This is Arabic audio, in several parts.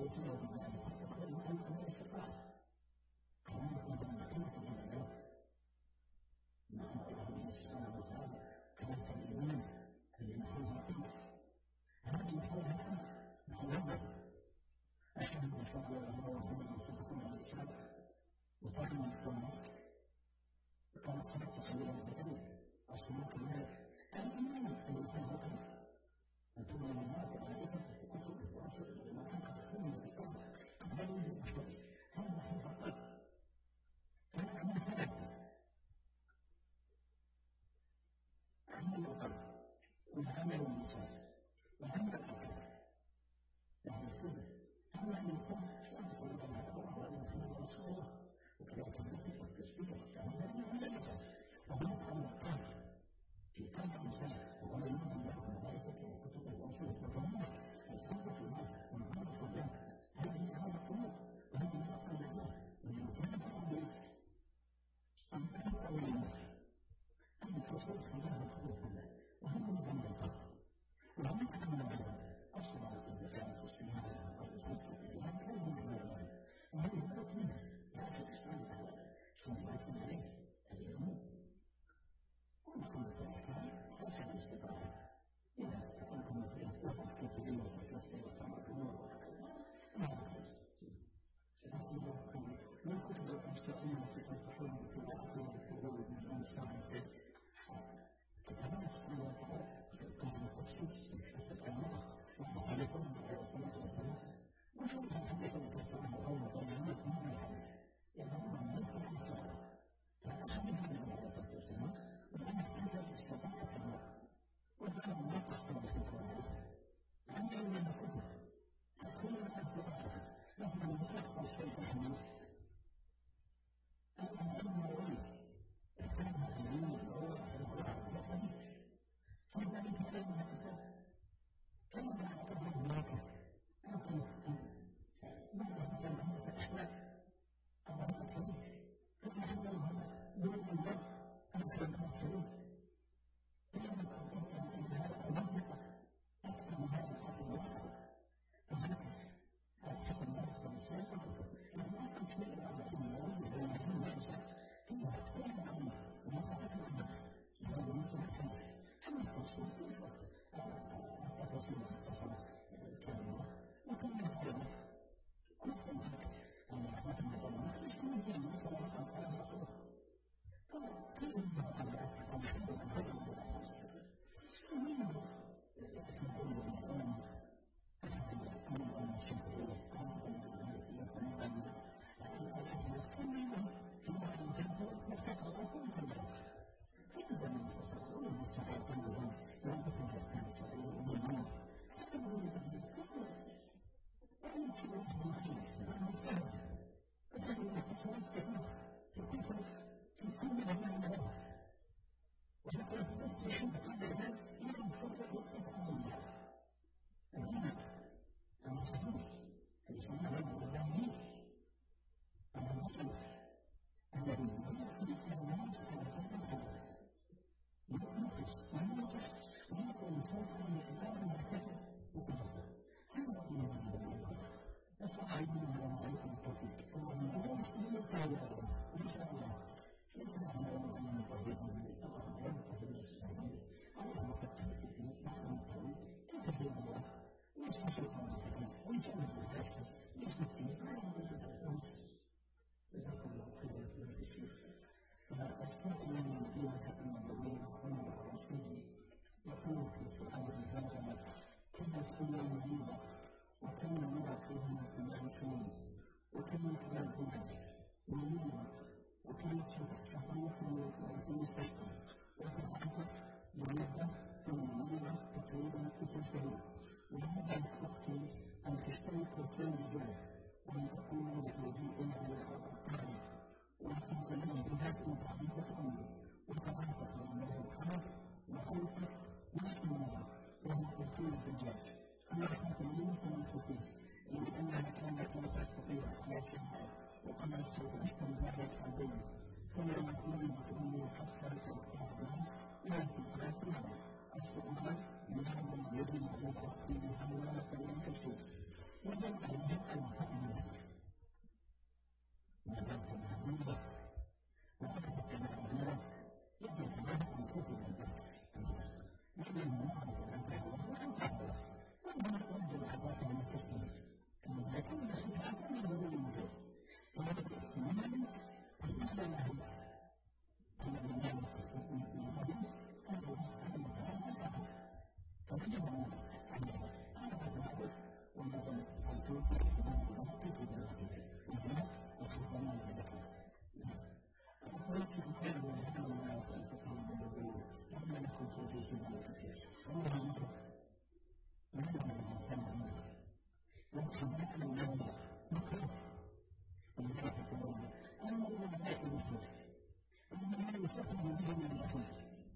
ويسير بذلك تقبل أن الاستقرار كمان عندما كانت العبادات مع الله سبحانه وتعالى كانت الإيمان اللي محلها الأمر هذه محلها الأمر محلها أشهد أن لا إله إلا الله محمد رسول الله عليه السلام وطعم الطعام وكانت صلاة صغيرة بدنيا الصلاة كذلك الإيمان الذي فيه الأمر أن تؤمن بالله وملائكته وكتبه ورسله وما أنت تؤمن بالقدر قبل الأشياء هذا هو القدر هذا من ثلاث عمل القلب والعمل اللسان وعمل الأركان يعني كله أما أن يكون صادق لله وعلى محمد رسول الله وكذلك الذكر والتسبيح والتعبير من اللسان وهناك عمل القلب في قلب الإنسان وهو يؤمن بالله وملائكته وكتبه ورسله وجميع الحب في الله والقلب في الله هذه أعمال القلوب وهذه أعمال الله ومن كان أمر أن تحب أولياء أن تصل خلال الخلق الله وهم من عمل القلب وهناك عمل العباد أصبح الزكاة والصيام والحج والجهاد كل من عمل الله وهذه البلد منها لا الإسلام الأول ثم يكون عليه اليوم وكل الأحكام حسب الاستطاعة إذا استطعتم مسألة وقت كتبية وتكسر وتعملون من كتب المستقيم في تصحيح في الأحكام التزوج من الإنسان البيت كتابات الله تعالى كتاب التفسير في المرأة وحالكم بأسماء الثلاث وشوف الحديث المتصل بقول بيانات من الحديث يظهر من ذلك الإسلام فأخذها من الآيات التسمى وأن هذا استطاعة الله وجعل الله أخطر في القرآن عندما من الكتب كل الأخبار لهم المطلق والشيء الحميد الأمر الولي احتاجها العلم الأول في القرآن والحديث فذلك علم الكتاب كما يعتبر هناك أمر ماذا مثل هناك الأحلام أو الحديث كما يعتبر من الله أمثل المرسلين كما يعتبر أن هذا المنطقة أكثر من هذا الحق الواحد فهناك الحق الواحد والمسائل لأن أكثر شيء على الله والمسلمين والمسائل هي أحكام الله وما أكثر الله هذا مثل الحديث كما التصوير في الوقت التصوير في التصوير الكلمة وكما الكلمة كل ذلك أن رحمة الله يسمى الجنة صلى الله عليه وسلم فكيف الله على الحمد لله يجب أن يكون مؤمنا وذلك الحديث وذلك التنازلات يجب له أن يكون ذلك يجب أن نعرف الأنبياء وأنفسنا وأننا ننزل الحداثة من التسليم لكن سبحانه من هو المجد وذلك الإيمان بالنسبة له أن الإيمان بالنسبة فيجب أن نعرف ذلك ونظل الكوكب في ذلك وهنا وسبحانه ذلك ولكن كان هذا الناس يتكلمون بالبيت لما يكون في ذلك الله يجب يجب أن يكون وسبحانه النبي مكتوب ولذلك يقولون أنا أقول لك المسلم أنه يستخدم به من الأخير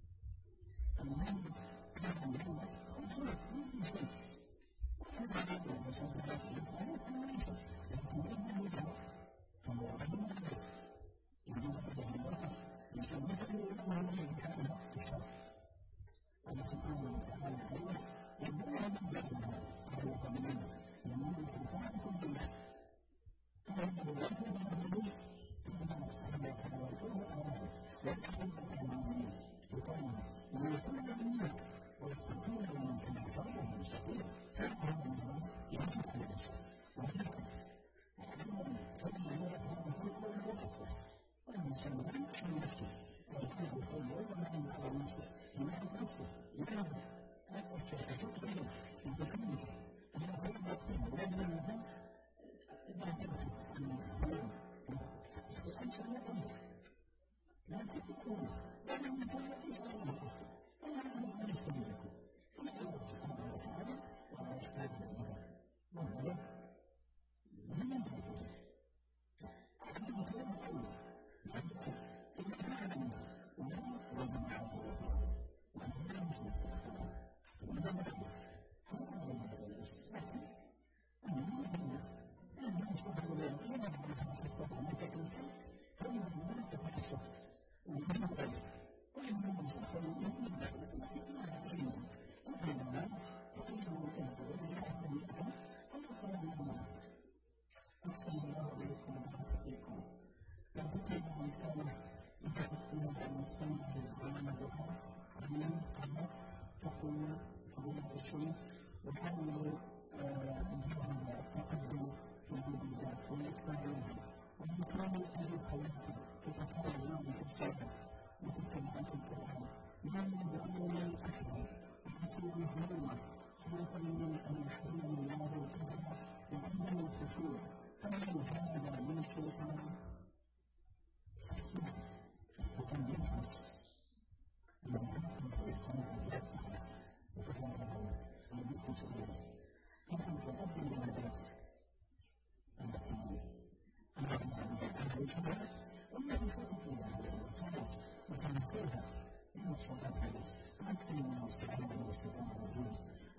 المهم كان له خصوصا من شيء وهذا هذا المسلم أنا أقول لك لكن أبدا يجب فهو أبدا يجب أن الله يسميه الله من كان الشر ونسأله تعالى الله يبنى من ذلك وهو قبلنا يمنع تنفعكم بالله فإن الله يبنى أن يتواصلوا أمامه ويكون المؤمنين يقال ويكون المؤمنين ويستطيع من كان فرضا مستقيم فهم الله يجب أن يشاء وذلك فإن الله هو الوقت والإنسان يمشي نفسه ويكون كل يوم من على نفسه يمشي نفسه يكون أكثر شكرا يتكلم أنا أقول لكم ولكن المهم لا تنسوا أن اليوم أنت لا تنسوا لا تتكلم ولا يمكن أن يكون ولا يمكن أن يكون فلا الله سبحانه وتعالى ولا يحتاج إلى وهو من ينتهي هذا الكلام الأول يذكر إن كان ولا رجل عبد الله وأنا مسلم وإذا بدأ فهو الاستثناء أنه أن يصبح الذين يستطيعون أن تكون فإنه لا تتحسن ومن ذلك وإنه مسخر يؤمن بالله وإنما فإنه ينظر إلى أهليته فيقول لهم أحسن الله إليكم وبارك فيكم فبكي الإنسان إذا أكون المستمع للعالم الظهر عملا قبل تقول فضيلة الشيخ وحاولوا التقدم في هذه الذات ويتبعونها وبإكرام أهل حياتهم تتفاعلون بالإرشاد وتتبعات القرآن يجب أن أكبر وحسن الهمة خلافا من الحلم الله الكبير وعدم الخشوع فمن هذا من الشيطان وكان ينفس من يمكن الاستماع بالأسفل وتفاعله ويكون سبيلا فمن تقدم إلى ذلك التي أمرنا بها الشباب والذي فاتت إلى الصلاة وتنفرها من الصلاة عليه أكثر من الصلاة والسلام الرجيم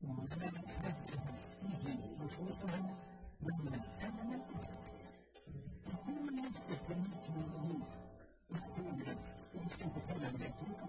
وذلك فيه نصوصا من الأمل يكون الناس يستمد من الأمور يقول يمكن تكون التي